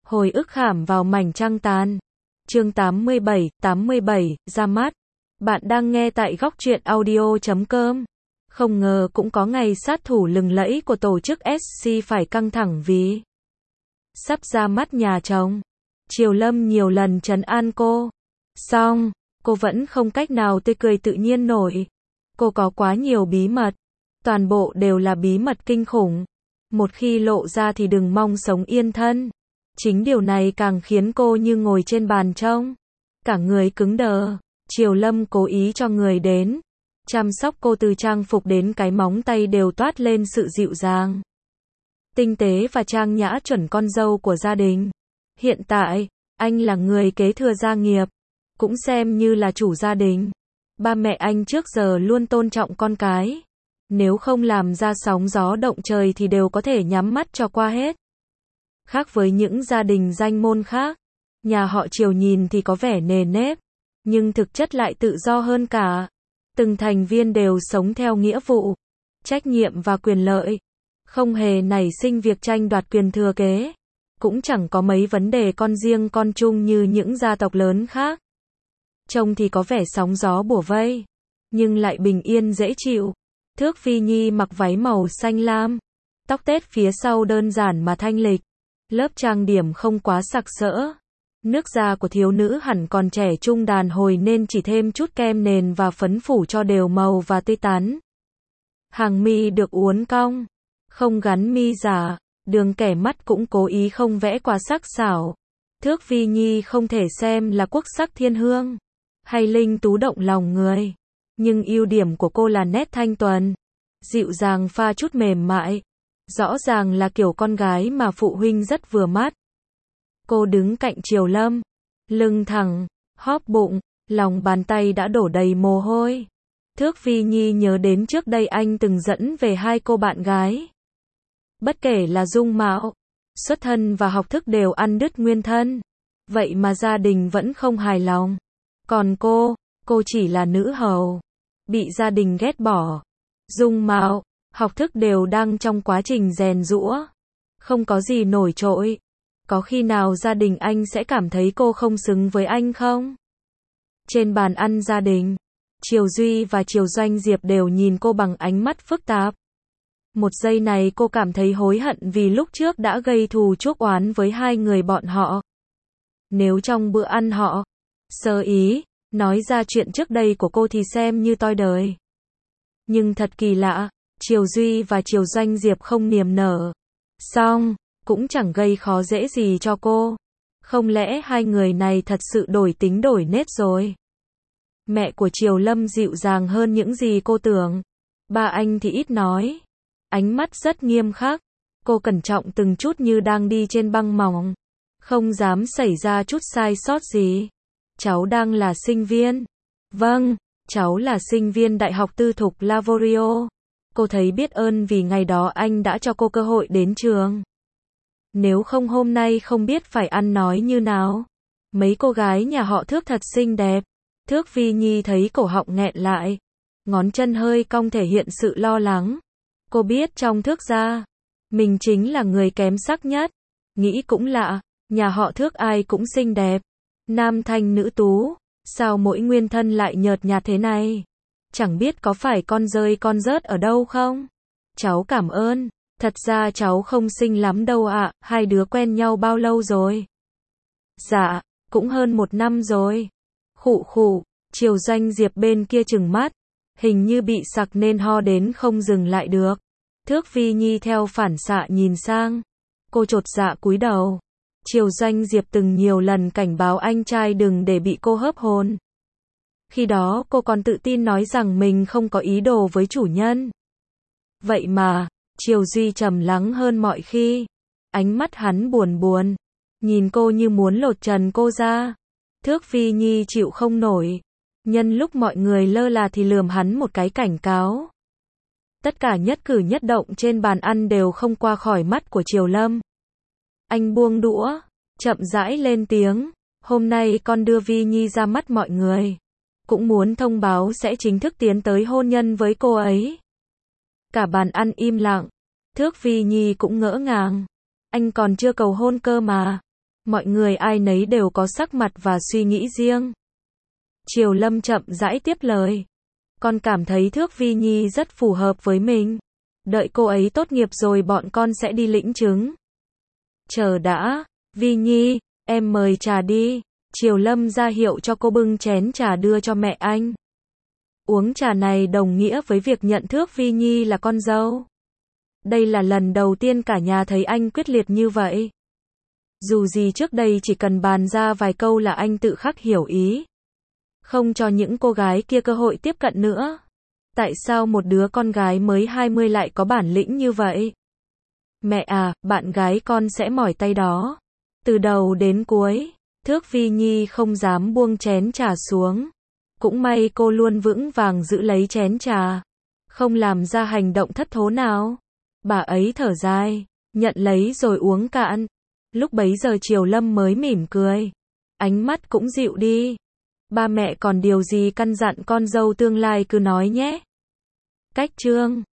Hồi ức khảm vào mảnh trăng tàn. Chương 87, ra mắt. Bạn đang nghe tại góc truyện audio.com. Không ngờ cũng có ngày sát thủ lừng lẫy của tổ chức SC phải căng thẳng vì sắp ra mắt nhà chồng. Triều Lâm nhiều lần trấn an cô. Song, cô vẫn không cách nào tươi cười tự nhiên nổi. Cô có quá nhiều bí mật. Toàn bộ đều là bí mật kinh khủng. Một khi lộ ra thì đừng mong sống yên thân. Chính điều này càng khiến cô như ngồi trên bàn trông. Cả người cứng đờ. Triều Lâm cố ý cho người đến. Chăm sóc cô từ trang phục đến cái móng tay đều toát lên sự dịu dàng. Tinh tế và trang nhã chuẩn con dâu của gia đình. Hiện tại, anh là người kế thừa gia nghiệp. Cũng xem như là chủ gia đình. Ba mẹ anh trước giờ luôn tôn trọng con cái. Nếu không làm ra sóng gió động trời thì đều có thể nhắm mắt cho qua hết. Khác với những gia đình danh môn khác, nhà họ Triều nhìn thì có vẻ nề nếp, nhưng thực chất lại tự do hơn cả. Từng thành viên đều sống theo nghĩa vụ, trách nhiệm và quyền lợi, không hề nảy sinh việc tranh đoạt quyền thừa kế, cũng chẳng có mấy vấn đề con riêng con chung như những gia tộc lớn khác. Trông thì có vẻ sóng gió bủa vây, nhưng lại bình yên dễ chịu. Thước Phi Nhi mặc váy màu xanh lam, tóc tết phía sau đơn giản mà thanh lịch. Lớp trang điểm không quá sặc sỡ. Nước da của thiếu nữ hẳn còn trẻ trung đàn hồi nên chỉ thêm chút kem nền và phấn phủ cho đều màu và tươi tắn. Hàng mi được uốn cong, không gắn mi giả, đường kẻ mắt cũng cố ý không vẽ quá sắc sảo. Thước Phi Nhi không thể xem là quốc sắc thiên hương, hay linh tú động lòng người. Nhưng ưu điểm của cô là nét thanh tuần, dịu dàng pha chút mềm mại. Rõ ràng là kiểu con gái mà phụ huynh rất vừa mắt. Cô đứng cạnh Triều Lâm, lưng thẳng, hóp bụng, lòng bàn tay đã đổ đầy mồ hôi. Thước Phi Nhi nhớ đến trước đây anh từng dẫn về hai cô bạn gái. Bất kể là dung mạo, xuất thân và học thức đều ăn đứt nguyên thân. Vậy mà gia đình vẫn không hài lòng. Còn cô chỉ là nữ hầu, bị gia đình ghét bỏ. Dung mạo, học thức đều đang trong quá trình rèn giũa, không có gì nổi trội. Có khi nào gia đình anh sẽ cảm thấy cô không xứng với anh không? Trên bàn ăn gia đình, Triều Duy và Triều Doanh Diệp đều nhìn cô bằng ánh mắt phức tạp. Một giây này cô cảm thấy hối hận vì lúc trước đã gây thù chuốc oán với hai người bọn họ. Nếu trong bữa ăn họ sơ ý nói ra chuyện trước đây của cô thì xem như toi đời. Nhưng thật kỳ lạ, Triều Duy và Triều Doanh Diệp không niềm nở. Xong, cũng chẳng gây khó dễ gì cho cô. Không lẽ hai người này thật sự đổi tính đổi nết rồi? Mẹ của Triều Lâm dịu dàng hơn những gì cô tưởng. Ba anh thì ít nói. Ánh mắt rất nghiêm khắc. Cô cẩn trọng từng chút như đang đi trên băng mỏng. Không dám xảy ra chút sai sót gì. Cháu đang là sinh viên. Vâng, cháu là sinh viên Đại học Tư thục Lavorio. Cô thấy biết ơn vì ngày đó anh đã cho cô cơ hội đến trường. Nếu không hôm nay không biết phải ăn nói như nào. Mấy cô gái nhà họ Thước thật xinh đẹp. Thước Phi Nhi thấy cổ họng nghẹn lại. Ngón chân hơi cong thể hiện sự lo lắng. Cô biết trong Thước gia, mình chính là người kém sắc nhất. Nghĩ cũng lạ, nhà họ Thước ai cũng xinh đẹp. Nam thanh nữ tú, sao mỗi nguyên thân lại nhợt nhạt thế này? Chẳng biết có phải con rơi con rớt ở đâu không? Cháu cảm ơn. Thật ra cháu không xinh lắm đâu ạ. Hai đứa quen nhau bao lâu rồi? Dạ, cũng hơn 1 năm rồi. Khụ khụ. Triều Doanh Diệp bên kia trừng mắt. Hình như bị sặc nên ho đến không dừng lại được. Thước Phi Nhi theo phản xạ nhìn sang. Cô chột dạ cúi đầu. Triều Doanh Diệp từng nhiều lần cảnh báo anh trai đừng để bị cô hớp hồn. Khi đó cô còn tự tin nói rằng mình không có ý đồ với chủ nhân. Vậy mà, Triều Duy trầm lắng hơn mọi khi. Ánh mắt hắn buồn buồn. Nhìn cô như muốn lột trần cô ra. Thước Phi Nhi chịu không nổi. Nhân lúc mọi người lơ là thì lườm hắn một cái cảnh cáo. Tất cả nhất cử nhất động trên bàn ăn đều không qua khỏi mắt của Triều Lâm. Anh buông đũa, chậm rãi lên tiếng. Hôm nay con đưa Vi Nhi ra mắt mọi người. Cũng muốn thông báo sẽ chính thức tiến tới hôn nhân với cô ấy. Cả bàn ăn im lặng. Thước Phi Nhi cũng ngỡ ngàng. Anh còn chưa cầu hôn cơ mà. Mọi người ai nấy đều có sắc mặt và suy nghĩ riêng. Triều Lâm chậm rãi tiếp lời. Con cảm thấy Thước Vi Nhi rất phù hợp với mình. Đợi cô ấy tốt nghiệp rồi bọn con sẽ đi lĩnh chứng. Chờ đã, Vi Nhi, em mời trà đi. Triều Lâm ra hiệu cho cô bưng chén trà đưa cho mẹ anh. Uống trà này đồng nghĩa với việc nhận Thước Vi Nhi là con dâu. Đây là lần đầu tiên cả nhà thấy anh quyết liệt như vậy. Dù gì trước đây chỉ cần bàn ra vài câu là anh tự khắc hiểu ý. Không cho những cô gái kia cơ hội tiếp cận nữa. Tại sao một đứa con gái mới 20 lại có bản lĩnh như vậy? Mẹ à, bạn gái con sẽ mỏi tay đó. Từ đầu đến cuối, Thước Vi Nhi không dám buông chén trà xuống. Cũng may cô luôn vững vàng giữ lấy chén trà. Không làm ra hành động thất thố nào. Bà ấy thở dài, nhận lấy rồi uống cạn. Lúc bấy giờ Triều Lâm mới mỉm cười. Ánh mắt cũng dịu đi. Ba mẹ còn điều gì căn dặn con dâu tương lai cứ nói nhé. Cách chương